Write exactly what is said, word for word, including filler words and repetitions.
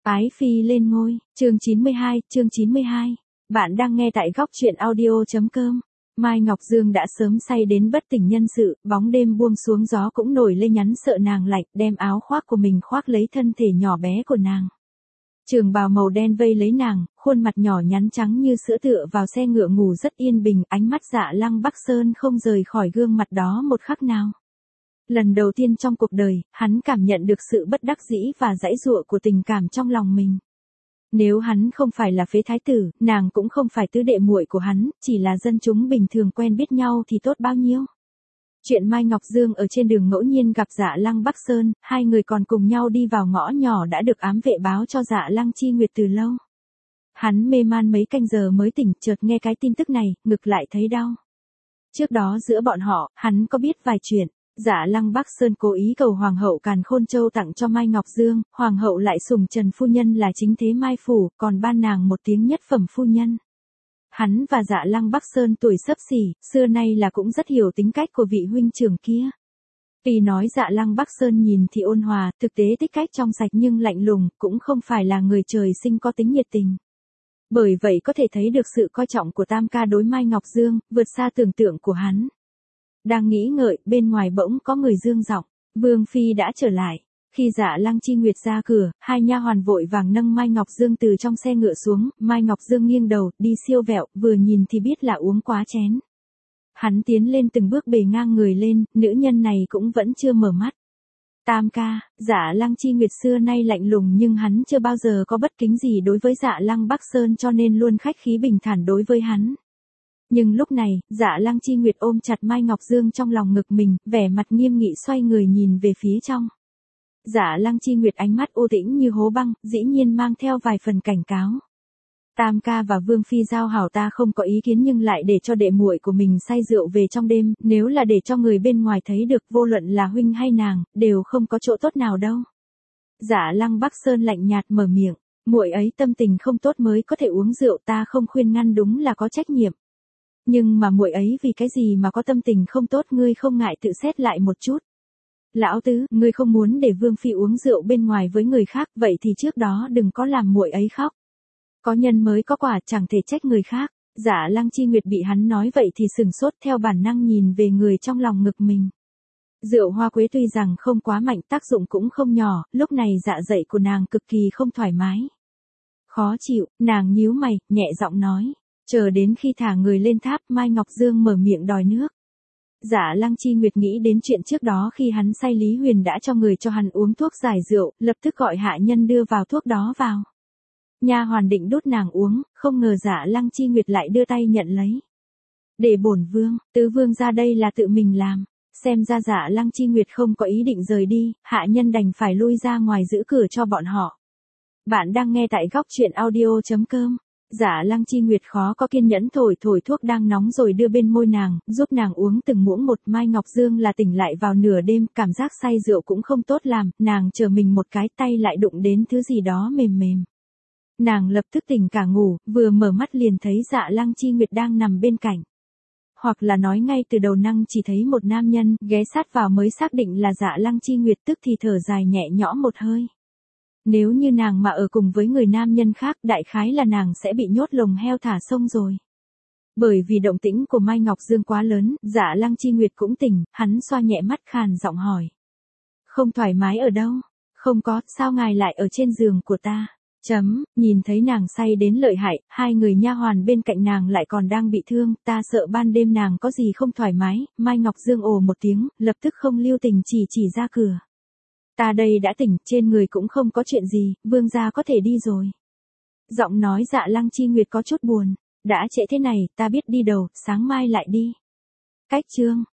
Ái phi lên ngôi, chương chín mươi hai, chương chín mươi hai. Bạn đang nghe tại góc truyện audio.com. Mai Ngọc Dương đã sớm say đến bất tỉnh nhân sự, bóng đêm buông xuống gió cũng nổi lên nhắn sợ nàng lạnh, đem áo khoác của mình khoác lấy thân thể nhỏ bé của nàng. Trường bào màu đen vây lấy nàng, khuôn mặt nhỏ nhắn trắng như sữa tựa vào xe ngựa ngủ rất yên bình, ánh mắt Dạ Lăng Bắc Sơn không rời khỏi gương mặt đó một khắc nào. Lần đầu tiên trong cuộc đời, hắn cảm nhận được sự bất đắc dĩ và giãy giụa của tình cảm trong lòng mình. Nếu hắn không phải là phế thái tử, nàng cũng không phải tứ đệ muội của hắn, chỉ là dân chúng bình thường quen biết nhau thì tốt bao nhiêu. Chuyện Mai Ngọc Dương ở trên đường ngẫu nhiên gặp Dạ Lăng Bắc Sơn, hai người còn cùng nhau đi vào ngõ nhỏ đã được ám vệ báo cho Dạ Lăng Chi Nguyệt từ lâu. Hắn mê man mấy canh giờ mới tỉnh, chợt nghe cái tin tức này, ngực lại thấy đau. Trước đó giữa bọn họ, hắn có biết vài chuyện. Dạ Lăng Bắc Sơn cố ý cầu Hoàng hậu Càn Khôn Châu tặng cho Mai Ngọc Dương, Hoàng hậu lại sủng Trần phu nhân là chính thế Mai Phủ, còn ban nàng một tiếng nhất phẩm phu nhân. Hắn và Dạ Lăng Bắc Sơn tuổi xấp xỉ, xưa nay là cũng rất hiểu tính cách của vị huynh trưởng kia. Tuy nói Dạ Lăng Bắc Sơn nhìn thì ôn hòa, thực tế tích cách trong sạch nhưng lạnh lùng, cũng không phải là người trời sinh có tính nhiệt tình. Bởi vậy có thể thấy được sự coi trọng của Tam ca đối Mai Ngọc Dương, vượt xa tưởng tượng của hắn. Đang nghĩ ngợi, bên ngoài bỗng có người dương giọng, Vương Phi đã trở lại. Khi Dạ Lăng Chi Nguyệt ra cửa, hai nha hoàn vội vàng nâng Mai Ngọc Dương từ trong xe ngựa xuống, Mai Ngọc Dương nghiêng đầu, đi siêu vẹo, vừa nhìn thì biết là uống quá chén. Hắn tiến lên từng bước bề ngang người lên, nữ nhân này cũng vẫn chưa mở mắt. Tam ca, Dạ Lăng Chi Nguyệt xưa nay lạnh lùng nhưng hắn chưa bao giờ có bất kính gì đối với Dạ Lăng Bắc Sơn cho nên luôn khách khí bình thản đối với hắn. Nhưng lúc này, Dạ Lăng Chi Nguyệt ôm chặt Mai Ngọc Dương trong lòng ngực mình, vẻ mặt nghiêm nghị xoay người nhìn về phía trong. Dạ Lăng Chi Nguyệt ánh mắt u tĩnh như hố băng, dĩ nhiên mang theo vài phần cảnh cáo. Tam ca và Vương Phi giao hảo ta không có ý kiến nhưng lại để cho đệ muội của mình say rượu về trong đêm, nếu là để cho người bên ngoài thấy được vô luận là huynh hay nàng, đều không có chỗ tốt nào đâu. Dạ Lăng Bắc Sơn lạnh nhạt mở miệng, muội ấy tâm tình không tốt mới có thể uống rượu, ta không khuyên ngăn đúng là có trách nhiệm. Nhưng mà muội ấy vì cái gì mà có tâm tình không tốt, ngươi không ngại tự xét lại một chút. Lão tứ, ngươi không muốn để Vương Phi uống rượu bên ngoài với người khác, vậy thì trước đó đừng có làm muội ấy khóc. Có nhân mới có quả, chẳng thể trách người khác. Dạ Lăng Chi Nguyệt bị hắn nói vậy thì sừng sốt, theo bản năng nhìn về người trong lòng ngực mình. Rượu hoa quế tuy rằng không quá mạnh, tác dụng cũng không nhỏ, lúc này dạ dày của nàng cực kỳ không thoải mái. Khó chịu, nàng nhíu mày, nhẹ giọng nói. Chờ đến khi thả người lên tháp, Mai Ngọc Dương mở miệng đòi nước. Dạ Lăng Chi Nguyệt nghĩ đến chuyện trước đó khi hắn say Lý Huyền đã cho người cho hắn uống thuốc giải rượu, lập tức gọi hạ nhân đưa vào thuốc đó vào. Nha hoàn định đút nàng uống, không ngờ Dạ Lăng Chi Nguyệt lại đưa tay nhận lấy. Để bổn vương, tứ vương ra đây là tự mình làm. Xem ra Dạ Lăng Chi Nguyệt không có ý định rời đi, hạ nhân đành phải lui ra ngoài giữ cửa cho bọn họ. Bạn đang nghe tại góc truyện audio.com. Dạ Lăng Chi Nguyệt khó có kiên nhẫn thổi thổi thuốc đang nóng rồi đưa bên môi nàng, giúp nàng uống từng muỗng một. Mai Ngọc Dương là tỉnh lại vào nửa đêm, cảm giác say rượu cũng không tốt làm, nàng chờ mình một cái tay lại đụng đến thứ gì đó mềm mềm. Nàng lập tức tỉnh cả ngủ, vừa mở mắt liền thấy Dạ Lăng Chi Nguyệt đang nằm bên cạnh. Hoặc là nói ngay từ đầu năng chỉ thấy một nam nhân, ghé sát vào mới xác định là Dạ Lăng Chi Nguyệt, tức thì thở dài nhẹ nhõm một hơi. Nếu như nàng mà ở cùng với người nam nhân khác, đại khái là nàng sẽ bị nhốt lồng heo thả sông rồi. Bởi vì động tĩnh của Mai Ngọc Dương quá lớn, Dạ Lăng Chi Nguyệt cũng tỉnh, hắn xoa nhẹ mắt khàn giọng hỏi. Không thoải mái ở đâu? Không có, sao ngài lại ở trên giường của ta? Chấm, nhìn thấy nàng say đến lợi hại, hai người nha hoàn bên cạnh nàng lại còn đang bị thương, ta sợ ban đêm nàng có gì không thoải mái. Mai Ngọc Dương ồ một tiếng, lập tức không lưu tình chỉ chỉ ra cửa. Ta đây đã tỉnh, trên người cũng không có chuyện gì, vương gia có thể đi rồi. Giọng nói Dạ Lăng Chi Nguyệt có chút buồn. Đã trễ thế này, ta biết đi đầu, sáng mai lại đi. Cách chương,